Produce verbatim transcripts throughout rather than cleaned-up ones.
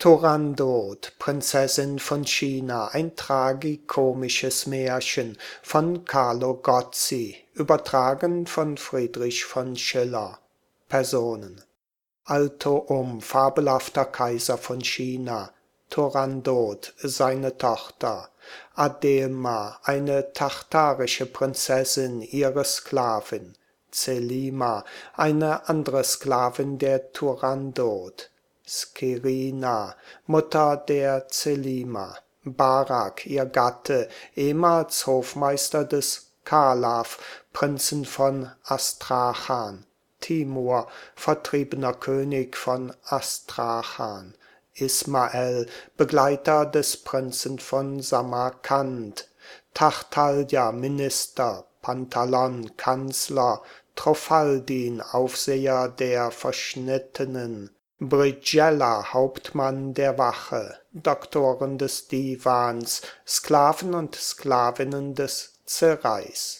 Turandot, Prinzessin von China, ein tragikomisches Märchen von Carlo Gozzi, übertragen von Friedrich von Schiller. Personen: Alto-Um, fabelhafter Kaiser von China. Turandot, seine Tochter. Adelma, eine tartarische Prinzessin, ihre Sklavin. Zelima, eine andere Sklavin der Turandot. Skirina, Mutter der Zelima. Barak, ihr Gatte, ehemals Hofmeister des Khalaf, Prinzen von Astrachan. Timur, vertriebener König von Astrachan. Ismael, Begleiter des Prinzen von Samarkand. Tartalja, Minister. Pantalon, Kanzler. Trofaldin, Aufseher der Verschnittenen. Brighella, Hauptmann der Wache. Doktoren des Divans, Sklaven und Sklavinnen des Zerais.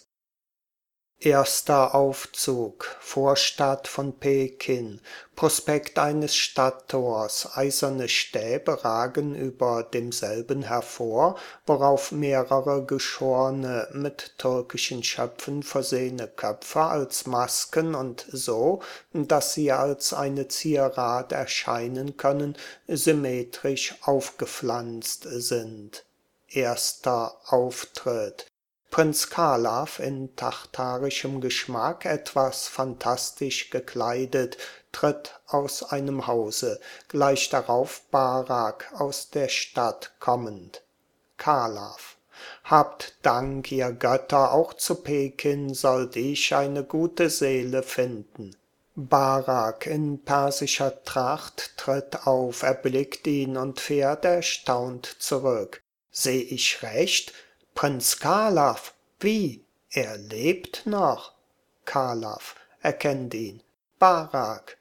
Erster Aufzug, Vorstadt von Peking, Prospekt eines Stadttors, eiserne Stäbe ragen über demselben hervor, worauf mehrere geschorne, mit türkischen Schöpfen versehene Köpfe als Masken und so, dass sie als eine Zierat erscheinen können, symmetrisch aufgepflanzt sind. Erster Auftritt: Prinz Khalaf in tartarischem Geschmack, etwas phantastisch gekleidet, tritt aus einem Hause, gleich darauf Barak aus der Stadt kommend. Khalaf: Habt Dank, ihr Götter, auch zu Peking sollt ich eine gute Seele finden. Barak in persischer Tracht tritt auf, erblickt ihn und fährt erstaunt zurück. Seh ich recht? Prinz Khalaf? Wie? Er lebt noch? Khalaf erkennt ihn. Barak.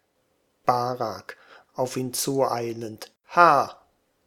Barak auf ihn zueilend. Ha!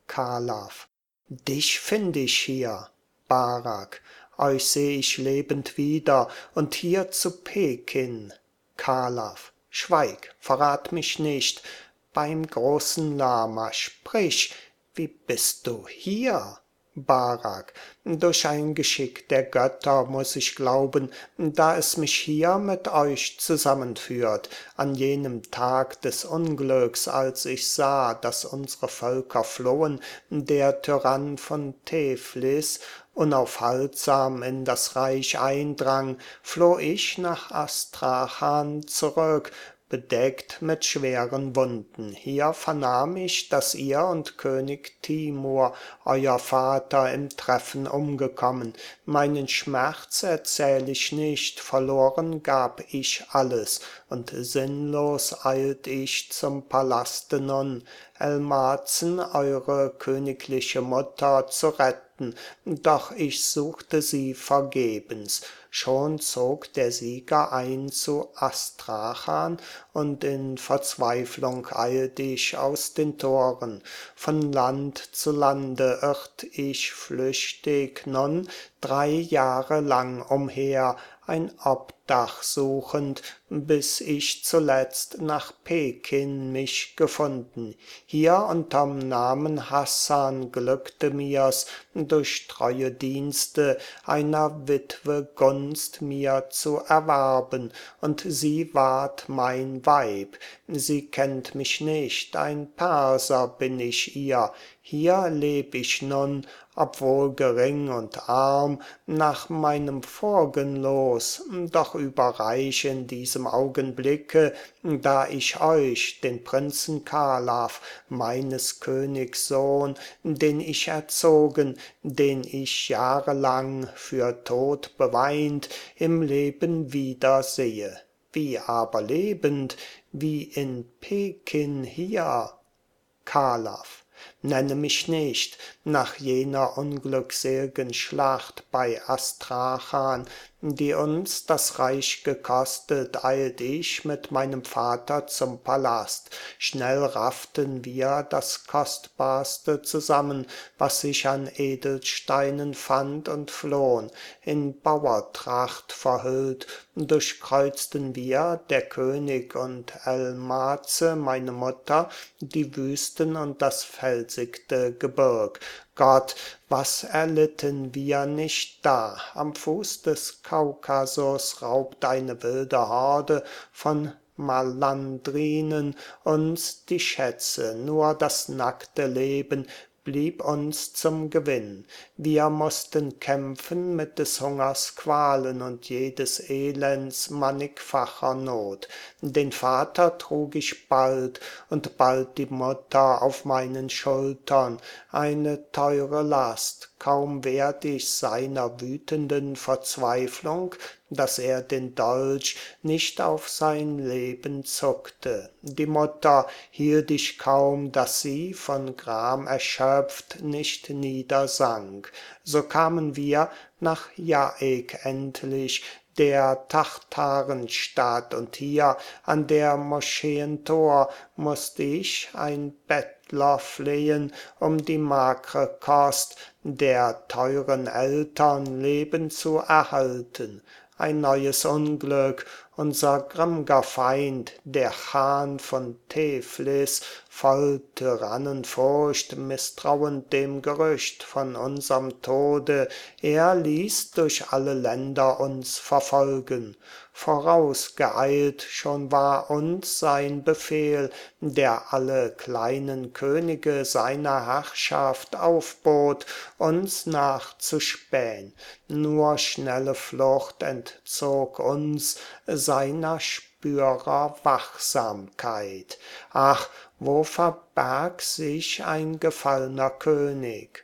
Khalaf: Dich find ich hier. Barak: Euch seh ich lebend wieder und hier zu Peking. Khalaf: Schweig, verrat mich nicht. Beim großen Lama, sprich, wie bist du hier? Barak: Durch ein Geschick der Götter muß ich glauben, da es mich hier mit euch zusammenführt, an jenem Tag des Unglücks, als ich sah, dass unsere Völker flohen, der Tyrann von Teflis unaufhaltsam in das Reich eindrang, floh ich nach Astrachan zurück, bedeckt mit schweren Wunden. Hier vernahm ich, dass ihr und König Timur, euer Vater, im Treffen umgekommen. Meinen Schmerz erzähl ich nicht, verloren gab ich alles, und sinnlos eilt ich zum Palaste nun, Elmazen, eure königliche Mutter, zu retten, doch ich suchte sie vergebens. Schon zog der Sieger ein zu Astrachan, und in Verzweiflung eilt ich aus den Toren. Von Land zu Lande irrt ich flüchtig nun, drei Jahre lang umher, ein Obdach suchend, bis ich zuletzt nach Peking mich gefunden. Hier unterm Namen Hassan glückte mir's, durch treue Dienste einer Witwe Gunst mir zu erwerben, und sie ward mein Weib. Sie kennt mich nicht, ein Perser bin ich ihr. Hier leb ich nun, obwohl gering und arm, nach meinem Vorgen los, doch überreich in diesem Augenblicke, da ich euch, den Prinzen Khalaf, meines Königs Sohn, den ich erzogen, den ich jahrelang für tot beweint, im Leben wiedersehe. Wie aber lebend, wie in Peking hier? Khalaf: Nenne mich nicht, nach jener unglücksel'gen Schlacht bei Astrachan, die uns das Reich gekostet, eilt ich mit meinem Vater zum Palast. Schnell rafften wir das Kostbarste zusammen, was sich an Edelsteinen fand, und flohen. In Bauertracht verhüllt durchkreuzten wir, der König und Elmaze, meine Mutter, die Wüsten und das felsigte Gebirg. Gott, was erlitten wir nicht da! Am Fuß des Kaukasus raubt eine wilde Horde von Malandrinen uns die Schätze, nur das nackte Leben blieb uns zum Gewinn. Wir mussten kämpfen mit des Hungers Qualen und jedes Elends mannigfacher Not. Den Vater trug ich bald und bald die Mutter auf meinen Schultern, eine teure Last, kaum wehrt ich seiner wütenden Verzweiflung, dass er den Dolch nicht auf sein Leben zuckte. Die Mutter hielt ich kaum, dass sie, von Gram erschöpft, nicht niedersank. So kamen wir nach Jaek endlich, der Tartarenstadt, und hier an der Moscheen Tor mußt ich, ein Bettler, flehen um die magre Kost der teuren Eltern Leben zu erhalten. Ein neues Unglück, unser grimm'ger Feind, der Chan von Teflis, voll Tyrannenfurcht, misstrauend dem Gerücht von unserm Tode, er ließ durch alle Länder uns verfolgen. Vorausgeeilt schon war uns sein Befehl, der alle kleinen Könige seiner Herrschaft aufbot, uns nachzuspähn. Nur schnelle Flucht entzog uns seiner Spürer Wachsamkeit. Ach, wo verbarg sich ein gefallner König?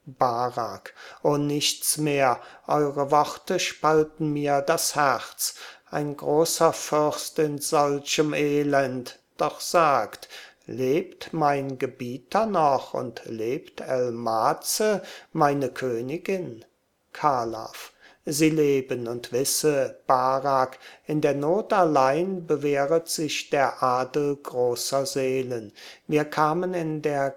Barak: O nichts mehr, eure Worte spalten mir das Herz. Ein großer Fürst in solchem Elend, doch sagt, lebt mein Gebieter noch und lebt Elmaze, meine Königin? Kalaf: Sie leben, und wisse, Barak, in der Not allein bewähret sich der Adel großer Seelen. Wir kamen in der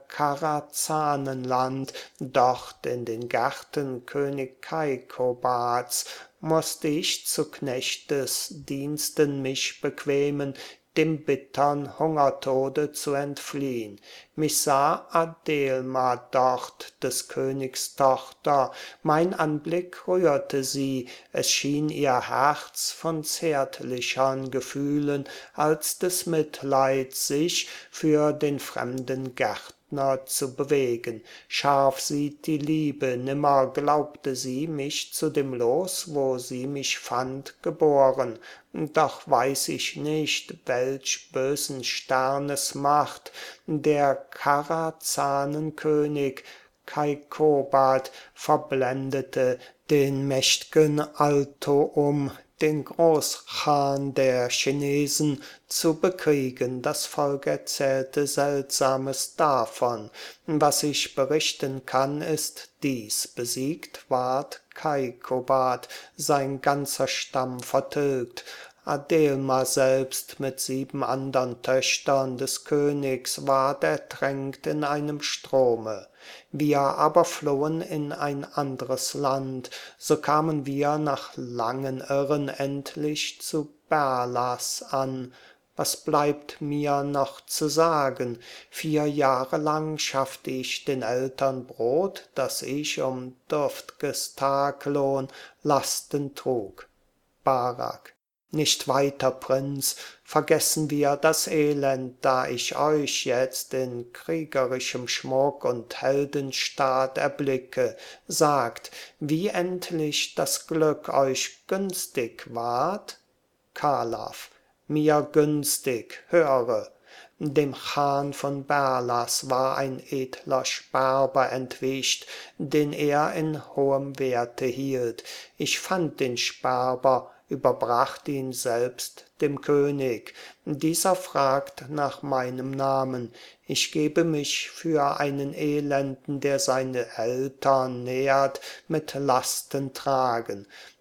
Karazanenland, dort in den Gärten König Kaikobats, mußt ich zu Knechtesdiensten mich bequemen, dem bittern Hungertode zu entfliehn. Mich sah Adelma dort, des Königs Tochter, mein Anblick rührte sie, es schien ihr Herz von zärtlichern Gefühlen als des Mitleids sich für den fremden Gärtner zu bewegen. Scharf sieht die Liebe, nimmer glaubte sie mich zu dem Los, wo sie mich fand, geboren. Doch weiß ich nicht, welch bösen Sternes Macht der Karazanenkönig Kaikobat verblendete, den mächt'gen Altoum, den Großchan der Chinesen, zu bekriegen. Das Volk erzählte Seltsames davon. Was ich berichten kann, ist dies: Besiegt ward Kaikobat, sein ganzer Stamm vertilgt. Adelma selbst mit sieben andern Töchtern des Königs ward ertränkt in einem Strome. Wir aber flohen in ein andres Land, so kamen wir nach langen Irren endlich zu Berlas an. Was bleibt mir noch zu sagen? Vier Jahre lang schaffte ich den Eltern Brot, dass ich um dürft'ges Taglohn Lasten trug. Barak: Nicht weiter, Prinz, vergessen wir das Elend, da ich euch jetzt in kriegerischem Schmuck und Heldenstaat erblicke. Sagt, wie endlich das Glück euch günstig ward? Kalaf: Mir günstig, höre. Dem Chan von Berlas war ein edler Sperber entwischt, den er in hohem Werte hielt. Ich fand den Sperber, überbracht ihn selbst dem König. Dieser fragt nach meinem Namen. Ich gebe mich für einen Elenden, der seine Eltern nährt, mit Lasten tragen.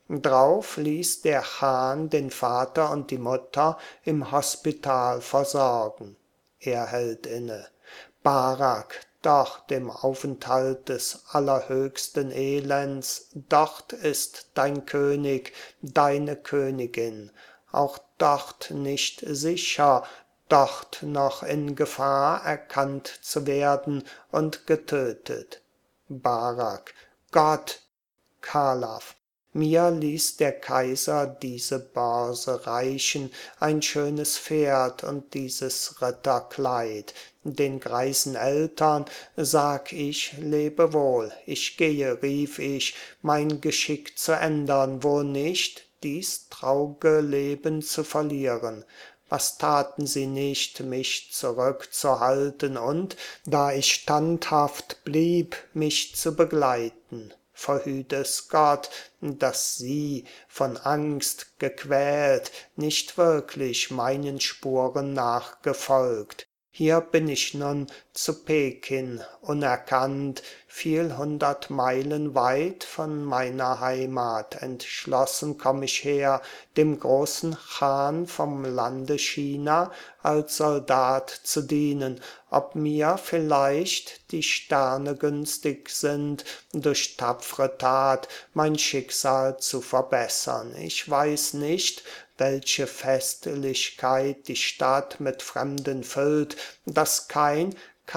Drauf ließ der Hahn den Vater und die Mutter im Hospital versorgen. Er hält inne. Barak, dort im Aufenthalt des allerhöchsten Elends, dort ist dein König, deine Königin, auch dort nicht sicher, dort noch in Gefahr erkannt zu werden und getötet. Barak, Gott, Khalaf, mir ließ der Kaiser diese Börse reichen, ein schönes Pferd und dieses Ritterkleid. Den greisen Eltern sag ich Lebewohl, ich gehe, rief ich, mein Geschick zu ändern, wo nicht, dies trauge Leben zu verlieren. Was taten sie nicht, mich zurückzuhalten und, da ich standhaft blieb, mich zu begleiten? Verhüt es Gott, dass sie, von Angst gequält, nicht wirklich meinen Spuren nachgefolgt. Hier bin ich nun zu Peking, unerkannt, viel hundert Meilen weit von meiner Heimat. Entschlossen komm ich her, dem großen Chan vom Lande China als Soldat zu dienen, ob mir vielleicht die Sterne günstig sind, durch tapfre Tat mein Schicksal zu verbessern. Ich weiß nicht, welche Festlichkeit die Stadt mit Fremden füllt, dass kein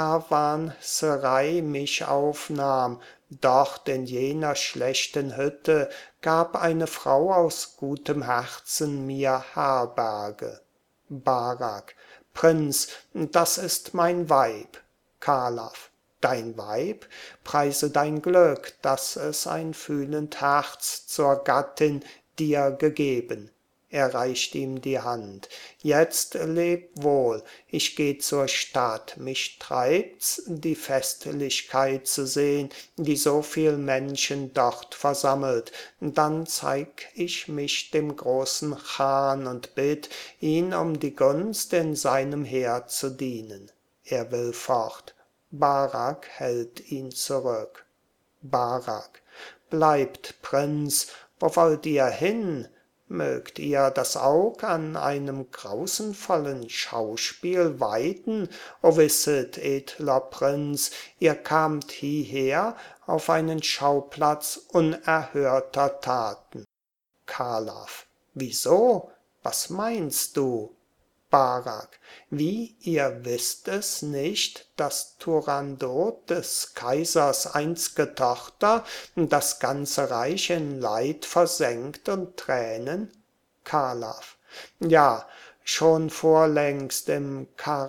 Karawanserei mich aufnahm. Dort in jener schlechten Hütte gab eine Frau aus gutem Herzen mir Herberge. Barak, Prinz, das ist mein Weib. Khalaf, dein Weib? Preise dein Glück, dass es ein fühlend Herz zur Gattin dir gegeben. Er reicht ihm die Hand. Jetzt leb wohl, ich geh zur Stadt. Mich treibt's, die Festlichkeit zu sehn, die so viel Menschen dort versammelt. Dann zeig ich mich dem großen Chan und bitt ihn um die Gunst in seinem Heer zu dienen. Er will fort. Barak hält ihn zurück. Barak, bleibt, Prinz, wo wollt ihr hin? Mögt ihr das Aug an einem grausenvollen Schauspiel weiden? O wisset, edler Prinz, ihr kamt hieher auf einen Schauplatz unerhörter Taten. Khalaf, wieso? Was meinst du? Barak, wie, ihr wisst es nicht, dass Turandot des Kaisers einzge Tochter das ganze Reich in Leid versenkt und Tränen? Khalaf, ja, schon vorlängst im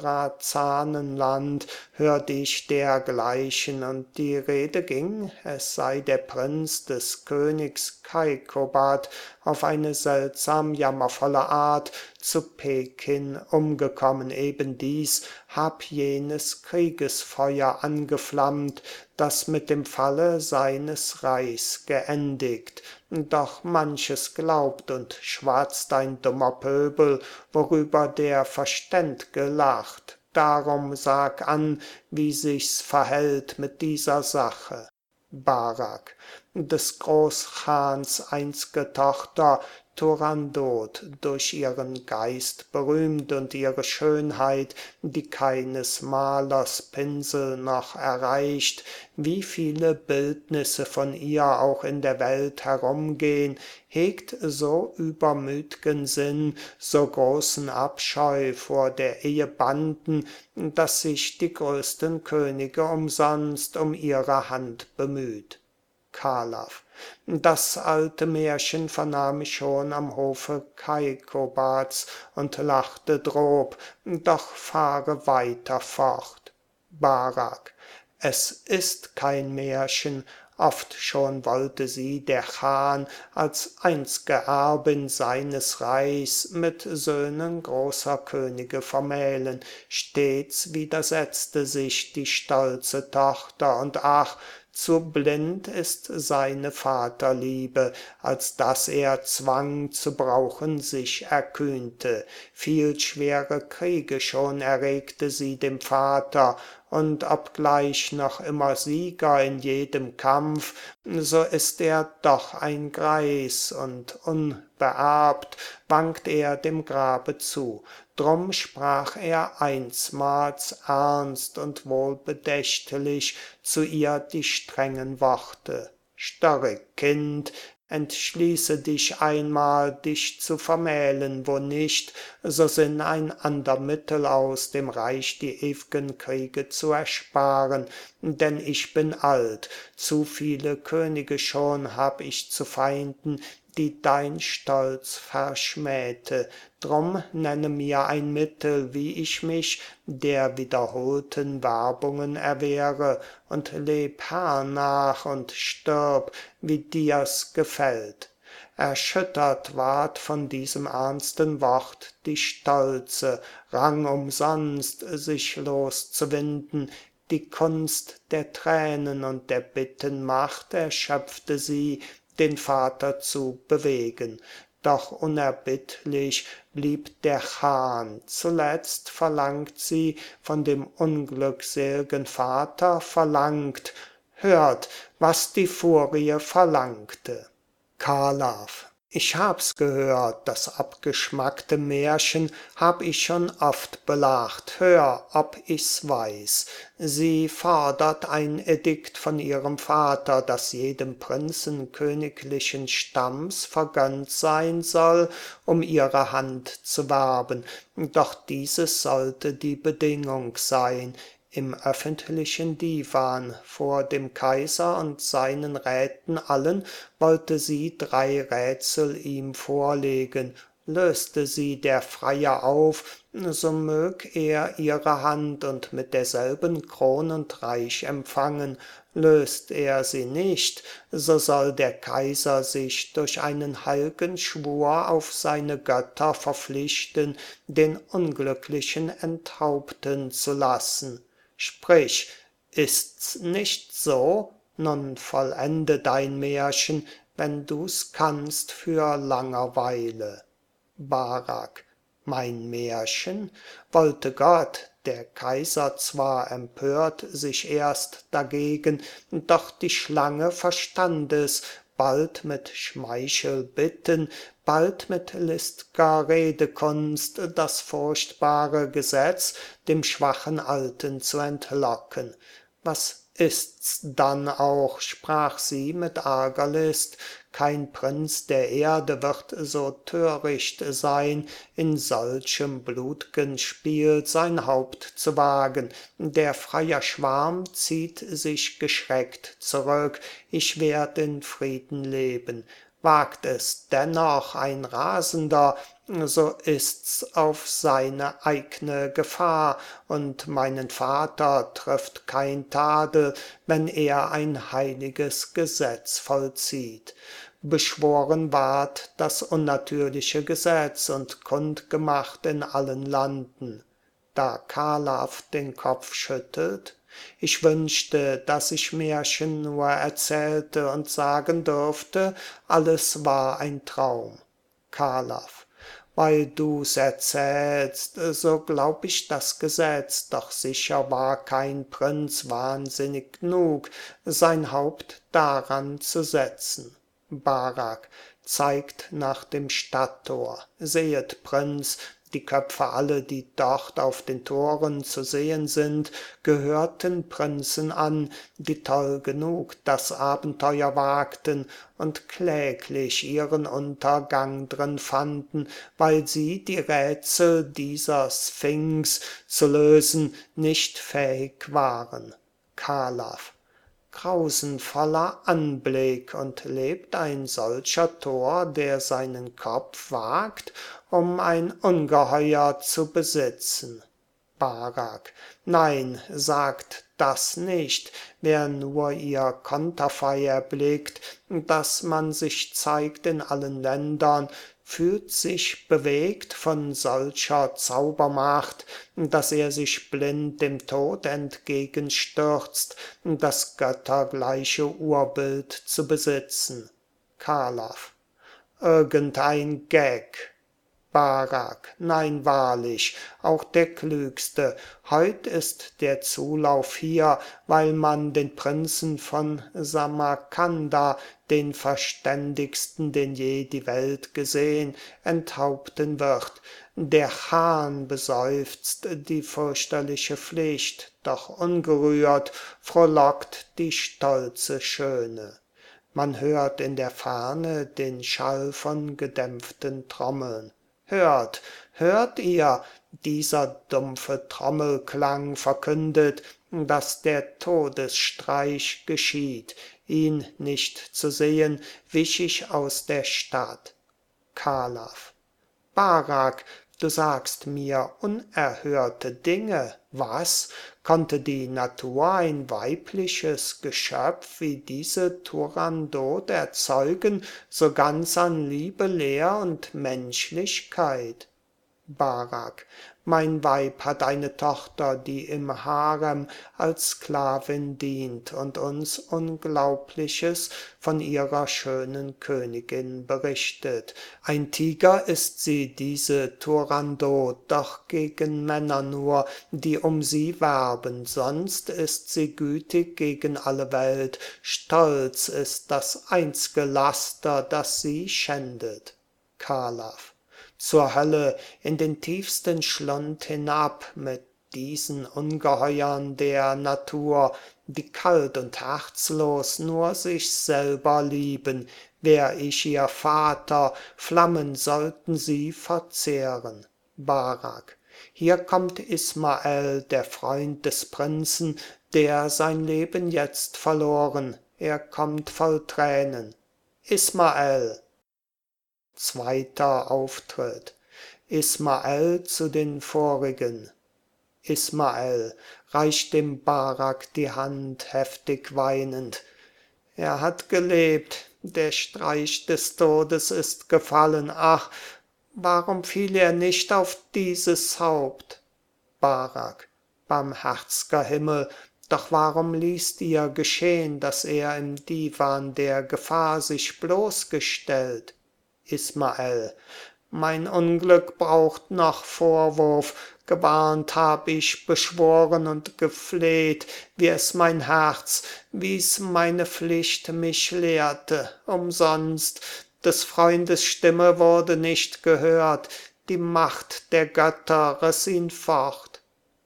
Karazanenland hört ich dergleichen, und die Rede ging, es sei der Prinz des Königs Kaikobad auf eine seltsam jammervolle Art zu Peking umgekommen. Eben dies hab jenes Kriegesfeuer angeflammt, das mit dem Falle seines Reichs geendigt. Doch manches glaubt und schwatzt ein dummer Pöbel, worüber der Verständ'ge lacht. Darum sag an, wie sich's verhält mit dieser Sache. Barak, des Großchans einzge Tochter, Turandot, durch ihren Geist berühmt und ihre Schönheit, die keines Malers Pinsel noch erreicht, wie viele Bildnisse von ihr auch in der Welt herumgehn, hegt so übermüt'gen Sinn, so großen Abscheu vor der Ehe Banden, dass sich die größten Könige umsonst um ihre Hand bemüht. Khalaf, das alte Märchen vernahm ich schon am Hofe Kaikobads und lachte drob, doch fahre weiter fort. Barak, es ist kein Märchen, oft schon wollte sie der Chan als einzge Erbin seines Reichs mit Söhnen großer Könige vermählen. Stets widersetzte sich die stolze Tochter, und ach, zu blind ist seine Vaterliebe, als dass er Zwang zu brauchen sich erkühnte. Viel schwere Kriege schon erregte sie dem Vater, und obgleich noch immer Sieger in jedem Kampf, so ist er doch ein Greis, und unbeerbt wankt er dem Grabe zu. Drum sprach er einsmals ernst und wohlbedächtlich zu ihr die strengen Worte: Störrig, Kind, entschließe dich einmal, dich zu vermählen, wo nicht, so sinn ein ander Mittel aus, dem Reich die ew'gen Kriege zu ersparen. Denn ich bin alt, zu viele Könige schon hab ich zu Feinden, die dein Stolz verschmähte. Drum nenne mir ein Mittel, wie ich mich der wiederholten Werbungen erwehre, und leb hernach und stirb, wie dir's gefällt. Erschüttert ward von diesem ernsten Wort die Stolze, rang umsonst sich loszuwinden, die Kunst der Tränen und der Bitten Macht erschöpfte sie, den Vater zu bewegen. Doch unerbittlich blieb der Cham, zuletzt verlangt sie von dem unglücksel'gen Vater, verlangt, hört, was die Furie verlangte. Kalav: Ich hab's gehört, das abgeschmackte Märchen hab ich schon oft belacht, hör, ob ich's weiß. Sie fordert ein Edikt von ihrem Vater, das jedem Prinzen königlichen Stamms vergönnt sein soll, um ihre Hand zu werben. Doch dieses sollte die Bedingung sein: Im öffentlichen Divan vor dem Kaiser und seinen Räten allen wollte sie drei Rätsel ihm vorlegen. Löste sie der Freier auf, so mög er ihre Hand und mit derselben Kron und Reich empfangen. Löst er sie nicht, so soll der Kaiser sich durch einen heil'gen Schwur auf seine Götter verpflichten, den Unglücklichen enthaupten zu lassen. Sprich, ist's nicht so? Nun vollende dein Märchen, wenn du's kannst für langer Weile. Barak: Mein Märchen? Wollte Gott, der Kaiser zwar empört sich erst dagegen, doch die Schlange verstand es, bald mit Schmeichelbitten, bald mit list'ger Redekunst das furchtbare Gesetz dem schwachen Alten zu entlocken. Was ist's dann auch, sprach sie mit Argerlist, kein Prinz der Erde wird so töricht sein, in solchem blut'gen Spiel sein Haupt zu wagen. Der Freier Schwarm zieht sich geschreckt zurück, ich werd in Frieden leben. Wagt es dennoch ein Rasender, so ist's auf seine eigne Gefahr, und meinen Vater trifft kein Tadel, wenn er ein heiliges Gesetz vollzieht. Beschworen ward das unnatürliche Gesetz und kundgemacht in allen Landen. Da Kalav den Kopf schüttelt: Ich wünschte, dass ich Märchen nur erzählte und sagen dürfte, alles war ein Traum. Kalav: Weil du's erzählst, so glaub ich das Gesetz, doch sicher war kein Prinz wahnsinnig gnug, sein Haupt daran zu setzen. Barak zeigt nach dem Stadttor: Sehet, Prinz, die Köpfe alle, die dort auf den Toren zu sehen sind, gehörten Prinzen an, die toll genug das Abenteuer wagten und kläglich ihren Untergang drin fanden, weil sie die Rätsel dieser Sphinx zu lösen nicht fähig waren. Kalav: Grausenvoller Anblick, und lebt ein solcher Tor, der seinen Kopf wagt, um ein Ungeheuer zu besitzen. Barak: Nein, sagt das nicht, wer nur ihr Konterfei erblickt, dass man sich zeigt in allen Ländern, fühlt sich bewegt von solcher Zaubermacht, dass er sich blind dem Tod entgegenstürzt, das göttergleiche Urbild zu besitzen. Kalav: Irgendein Gag. Barak, nein wahrlich, auch der Klügste, heut ist der Zulauf hier, weil man den Prinzen von Samarkanda, den verständigsten, den je die Welt gesehn, enthaupten wird. Der Hahn beseufzt die fürchterliche Pflicht, doch ungerührt frohlockt die stolze Schöne. Man hört in der Ferne den Schall von gedämpften Trommeln. Hört, hört ihr, dieser dumpfe Trommelklang verkündet, dass der Todesstreich geschieht. Ihn nicht zu sehen, wich ich aus der Stadt. Khalaf: Barak, du sagst mir unerhörte Dinge. Was? Konnte die Natur ein weibliches Geschöpf wie diese Turandot erzeugen, so ganz an Liebe leer und Menschlichkeit? Barak: Mein Weib hat eine Tochter, die im Harem als Sklavin dient und uns Unglaubliches von ihrer schönen Königin berichtet. Ein Tiger ist sie, diese Turandot, doch gegen Männer nur, die um sie werben, sonst ist sie gütig gegen alle Welt, Stolz ist das einzge Laster, das sie schändet. Khalaf: Zur Hölle, in den tiefsten Schlund hinab mit diesen Ungeheuern der Natur, die kalt und herzlos nur sich selber lieben. Wär ich ihr Vater, Flammen sollten sie verzehren. Barak: Hier kommt Ismael, der Freund des Prinzen, der sein Leben jetzt verloren. Er kommt voll Tränen. Ismael! Zweiter Auftritt. Ismael zu den vorigen. Ismael reicht dem Barak die Hand, heftig weinend. Er hat gelebt, der Streich des Todes ist gefallen. Ach, warum fiel er nicht auf dieses Haupt? Barak: Barmherzger Himmel, doch warum ließt ihr geschehn, dass er im Divan der Gefahr sich bloßgestellt? Ismael: Mein Unglück braucht noch Vorwurf, gewarnt hab ich, beschworen und gefleht, wie es mein Herz, wie's meine Pflicht mich lehrte, umsonst, des Freundes Stimme wurde nicht gehört, die Macht der Götter riss ihn fort.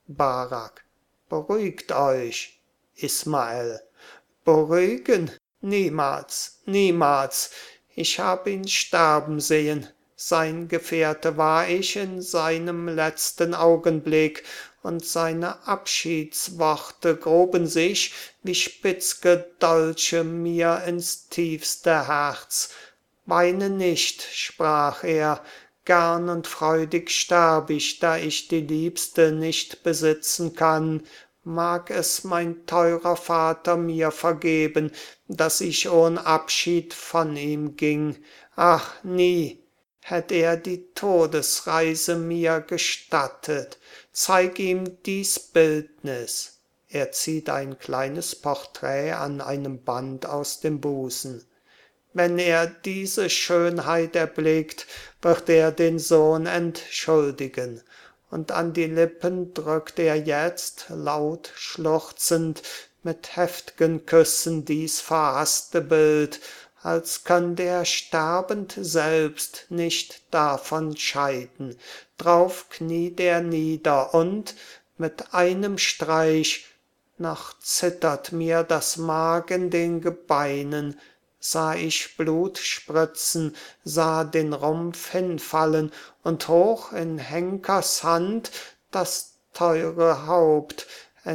Barak: Beruhigt euch. Ismael: Beruhigen? Niemals, niemals. Ich hab ihn sterben sehen, sein Gefährte war ich in seinem letzten Augenblick, und seine Abschiedsworte gruben sich wie spitzge Dolche mir ins tiefste Herz. Weine nicht, sprach er, gern und freudig sterb ich, da ich die Liebste nicht besitzen kann. Mag es mein teurer Vater mir vergeben, dass ich ohn Abschied von ihm ging. Ach, nie hätt er die Todesreise mir gestattet. Zeig ihm dies Bildnis. Er zieht ein kleines Porträt an einem Band aus dem Busen. Wenn er diese Schönheit erblickt, wird er den Sohn entschuldigen. Und an die Lippen drückt er jetzt, laut schluchzend, mit heft'gen Küssen dies verhasste Bild, als könnt er sterbend selbst nicht davon scheiden. Drauf kniet er nieder und, mit einem Streich, noch zittert mir das Mark in den Gebeinen, sah ich Blut spritzen, sah den Rumpf hinfallen und hoch in Henkers Hand das teure Haupt,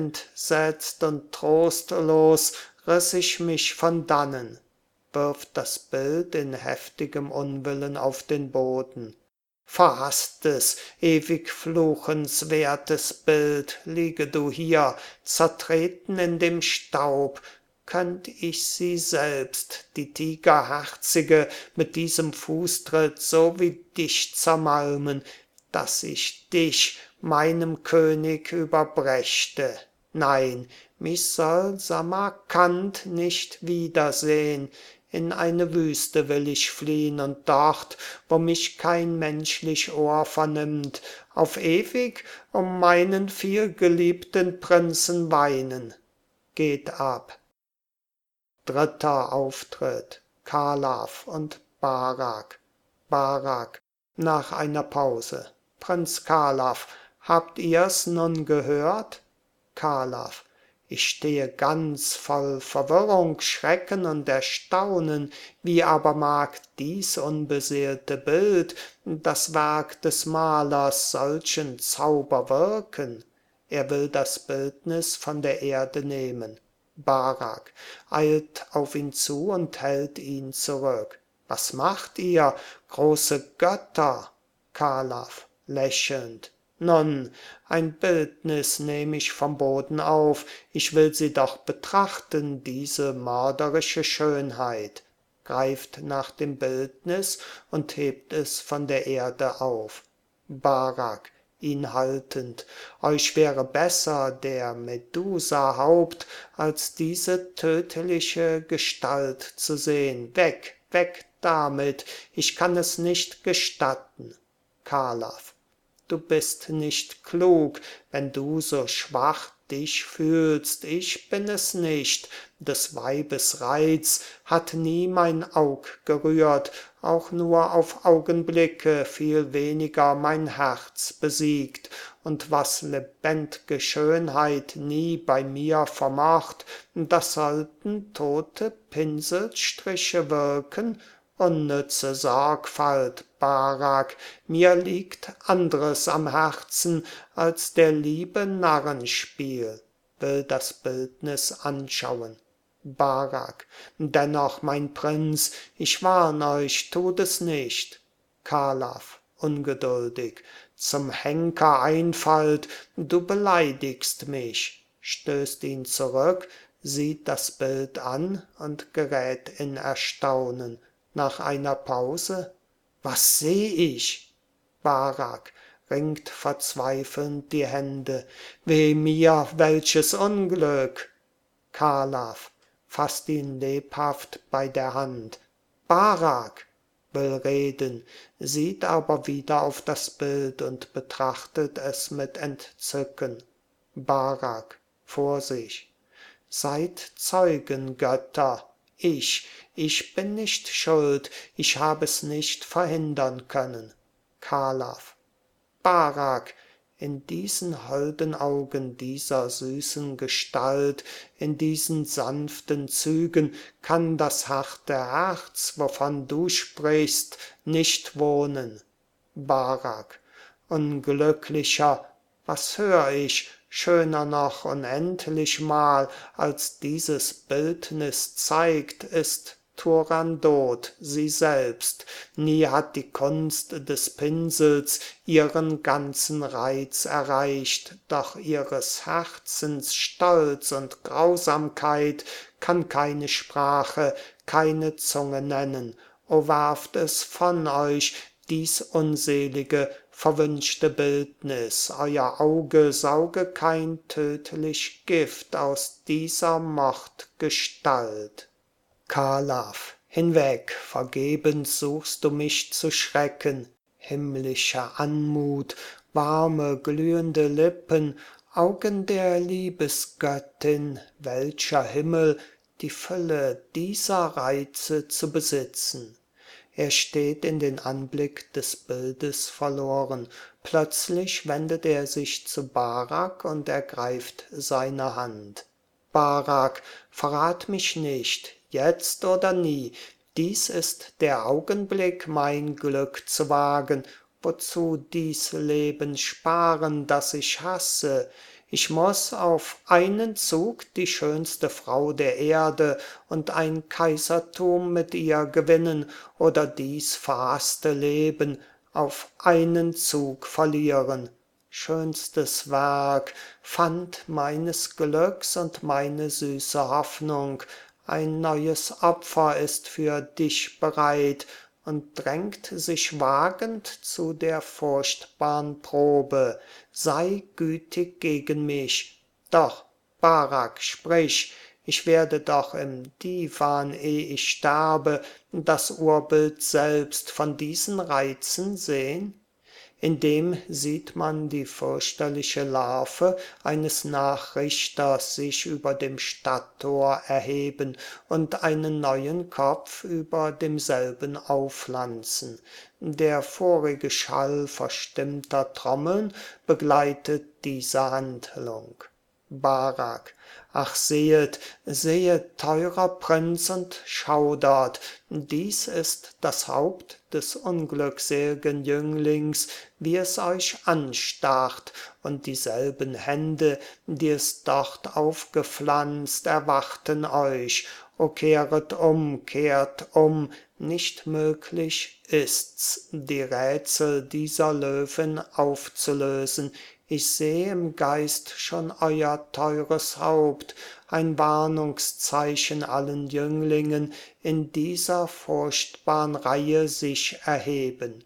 entsetzt und trostlos riss ich mich von dannen, wirft das Bild in heftigem Unwillen auf den Boden. Verhaßtes, ewig fluchenswertes Bild, liege du hier, zertreten in dem Staub, könnt ich sie selbst, die Tigerherzige, mit diesem Fußtritt so wie dich zermalmen, dass ich dich meinem König überbrächte. Nein, mich soll Samarkand nicht wiedersehn, in eine Wüste will ich fliehn und dort, wo mich kein menschlich Ohr vernimmt, auf ewig um meinen vielgeliebten Prinzen weinen. Geht ab. Dritter Auftritt. Kalaw und Barak. Barak nach einer Pause. Prinz Kalaw, habt ihr's nun gehört? Kalaw: Ich stehe ganz voll Verwirrung, Schrecken und Erstaunen. Wie aber mag dies unbeseelte Bild, das Werk des Malers, solchen Zauber wirken? Er will das Bildnis von der Erde nehmen. Barak eilt auf ihn zu und hält ihn zurück. Was macht ihr, große Götter? Kalaw lächelnd: Nun, ein Bildnis nehm ich vom Boden auf, ich will sie doch betrachten, diese mörderische Schönheit. Greift nach dem Bildnis und hebt es von der Erde auf. Barak ihn haltend: Euch wäre besser der Medusa Haupt, als diese tödliche Gestalt zu sehn. Weg, weg damit, ich kann es nicht gestatten. Kalaw: Du bist nicht klug, wenn du so schwach dich fühlst, ich bin es nicht, des Weibes Reiz hat nie mein Aug gerührt, auch nur auf Augenblicke, viel weniger mein Herz besiegt, und was lebend'ge Schönheit nie bei mir vermocht, das sollten tote Pinselstriche wirken, unnütze Sorgfalt, Barak, mir liegt andres am Herzen als der Liebe Narrenspiel. Will das Bildnis anschauen. Barak: Dennoch, mein Prinz, ich warn euch, tut es nicht. Kalaw ungeduldig: Zum Henker Einfalt, du beleidigst mich. Stößt ihn zurück, sieht das Bild an und gerät in Erstaunen. Nach einer Pause: Was seh ich? Barak ringt verzweifelnd die Hände: Weh mir, welches Unglück! Kalaw fasst ihn lebhaft bei der Hand. Barak will reden, sieht aber wieder auf das Bild und betrachtet es mit Entzücken. Barak vor sich: Seid Zeugen, Götter, ich, ich bin nicht schuld, ich hab es nicht verhindern können. Kalaw: Barak, in diesen holden Augen, dieser süßen Gestalt, in diesen sanften Zügen kann das harte Herz, wovon du sprichst, nicht wohnen. Barak: Unglücklicher, was hör ich, schöner noch unendlichmal, als dieses Bildnis zeigt, ist Turandot sie selbst. Nie hat die Kunst des Pinsels ihren ganzen Reiz erreicht, doch ihres Herzens Stolz und Grausamkeit kann keine Sprache, keine Zunge nennen. O werft es von euch, dies unselige, verwünschte Bildnis, euer Auge sauge kein tödlich Gift aus dieser Mordgestalt. Kalaw: Hinweg, vergebens suchst du mich zu schrecken. Himmlische Anmut, warme, glühende Lippen, Augen der Liebesgöttin, welcher Himmel, die Fülle dieser Reize zu besitzen. Er steht in den Anblick des Bildes verloren. Plötzlich wendet er sich zu Barak und ergreift seine Hand. Barak, verrat mich nicht, jetzt oder nie, dies ist der Augenblick, mein Glück zu wagen. Wozu dies Leben sparen, das ich hasse? Ich muß auf einen Zug die schönste Frau der Erde und ein Kaisertum mit ihr gewinnen oder dies verhasste Leben auf einen Zug verlieren. Schönstes Werk, Pfand meines Glücks und meine süße Hoffnung, ein neues Opfer ist für dich bereit und drängt sich wagend zu der furchtbarn Probe. Sei gütig gegen mich. Doch, Barak, sprich, ich werde doch im diwan, eh ich sterbe, das Urbild selbst von diesen Reizen sehn? In dem sieht man die fürchterliche Larve eines Nachrichters sich über dem Stadttor erheben und einen neuen Kopf über demselben aufpflanzen. Der vorige Schall verstimmter Trommeln begleitet diese Handlung. Barak: Ach sehet, sehet, teurer Prinz, und schaudert, dies ist das Haupt des unglücksel'gen Jünglings, wie es euch anstarrt, und dieselben Hände, die es dort aufgepflanzt, erwarten euch. O kehret um, kehrt um, nicht möglich ist's, die Rätsel dieser Löwen aufzulösen. Ich seh im Geist schon euer teures Haupt, ein Warnungszeichen allen Jünglingen in dieser furchtbarn Reihe sich erheben.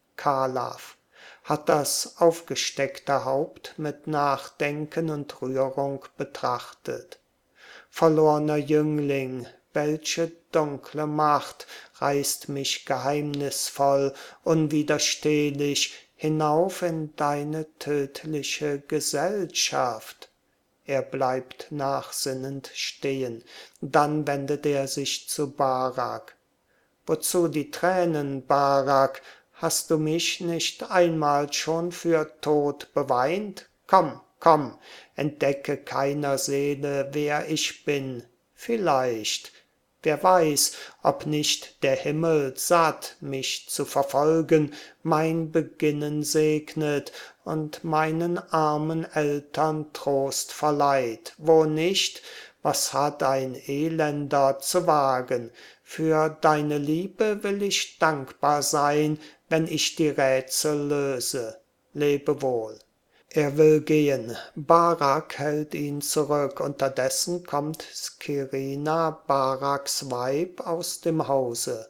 Khalaf hat das aufgesteckte Haupt mit Nachdenken und Rührung betrachtet. Verlorner Jüngling, welche dunkle Macht reißt mich geheimnisvoll, unwiderstehlich hinauf in deine tödliche Gesellschaft? Er bleibt nachsinnend stehen, dann wendet er sich zu Barak. Wozu die Tränen, Barak? Hast du mich nicht einmal schon für tot beweint? Komm, komm, entdecke keiner Seele, wer ich bin. Vielleicht, wer weiß, ob nicht der Himmel, satt, mich zu verfolgen, mein Beginnen segnet und meinen armen Eltern Trost verleiht. Wo nicht, was hat ein Elender zu wagen? Für deine Liebe will ich dankbar sein, wenn ich die Rätsel löse. Lebe wohl. Er will gehen, Barak hält ihn zurück, unterdessen kommt Skirina, Baraks Weib, aus dem Hause.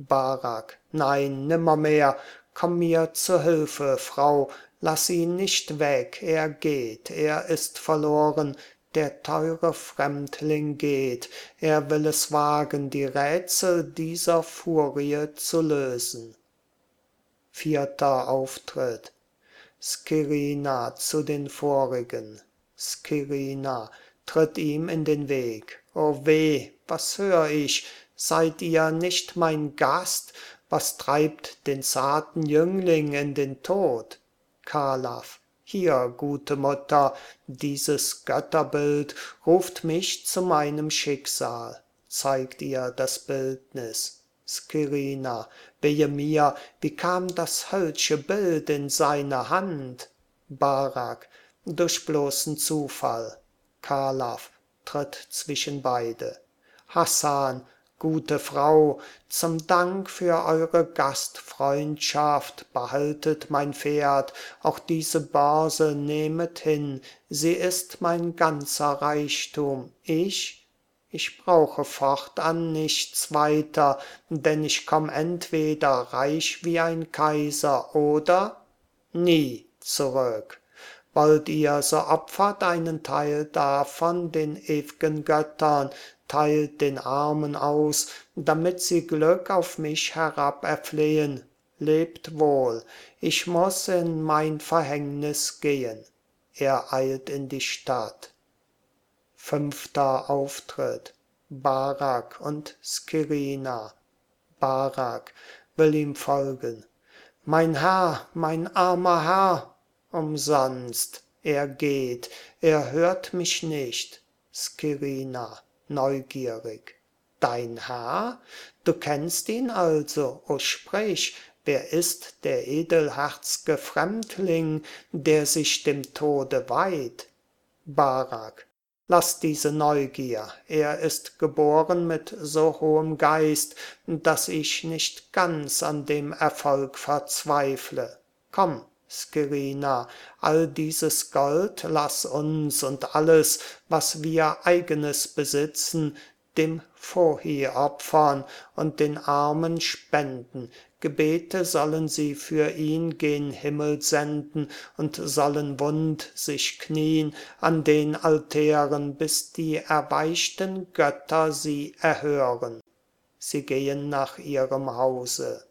Barak: Nein, nimmermehr, komm mir zu Hilfe, Frau, lass ihn nicht weg, er geht, er ist verloren, der teure Fremdling geht, er will es wagen, die Rätsel dieser Furie zu lösen. Vierter Auftritt. Skirina zu den vorigen. Skirina tritt ihm in den Weg. O weh, was hör ich? Seid ihr nicht mein Gast? Was treibt den zarten Jüngling in den Tod? Khalaf: Hier, gute Mutter, dieses Götterbild ruft mich zu meinem Schicksal. Zeigt ihr das Bildnis. Skirina: Wehe mir, wie kam das hölsche Bild in seine Hand? Barak: Durch bloßen Zufall. Khalaf tritt zwischen beide. Hassan: Gute Frau, zum Dank für eure Gastfreundschaft behaltet mein Pferd, auch diese Börse nehmet hin, sie ist mein ganzer Reichtum. Ich, ich brauche fortan nichts weiter, denn ich komm entweder reich wie ein Kaiser oder nie zurück. Wollt ihr, so opfert einen Teil davon den ew'gen Göttern, teilt den Armen aus, damit sie Glück auf mich herab erflehen. Lebt wohl, ich muß in mein Verhängnis gehen. Er eilt in die Stadt. Fünfter Auftritt. Barak und Skirina. Barak will ihm folgen. Mein Herr, mein armer Herr! Umsonst, er geht, er hört mich nicht. Skirina, neugierig. Dein Herr? Du kennst ihn also, o sprich, wer ist der edelherzge Fremdling, der sich dem Tode weiht? Barak: Lass diese Neugier, er ist geboren mit so hohem Geist, dass ich nicht ganz an dem Erfolg verzweifle. Komm, Skirina, all dieses Gold lass uns und alles, was wir eigenes besitzen, dem phohi opfern und den armen spenden. gebete sollen sie für ihn gen himmel senden und sollen wund sich knien an den altären bis die erweichten götter sie erhören sie gehen nach ihrem hause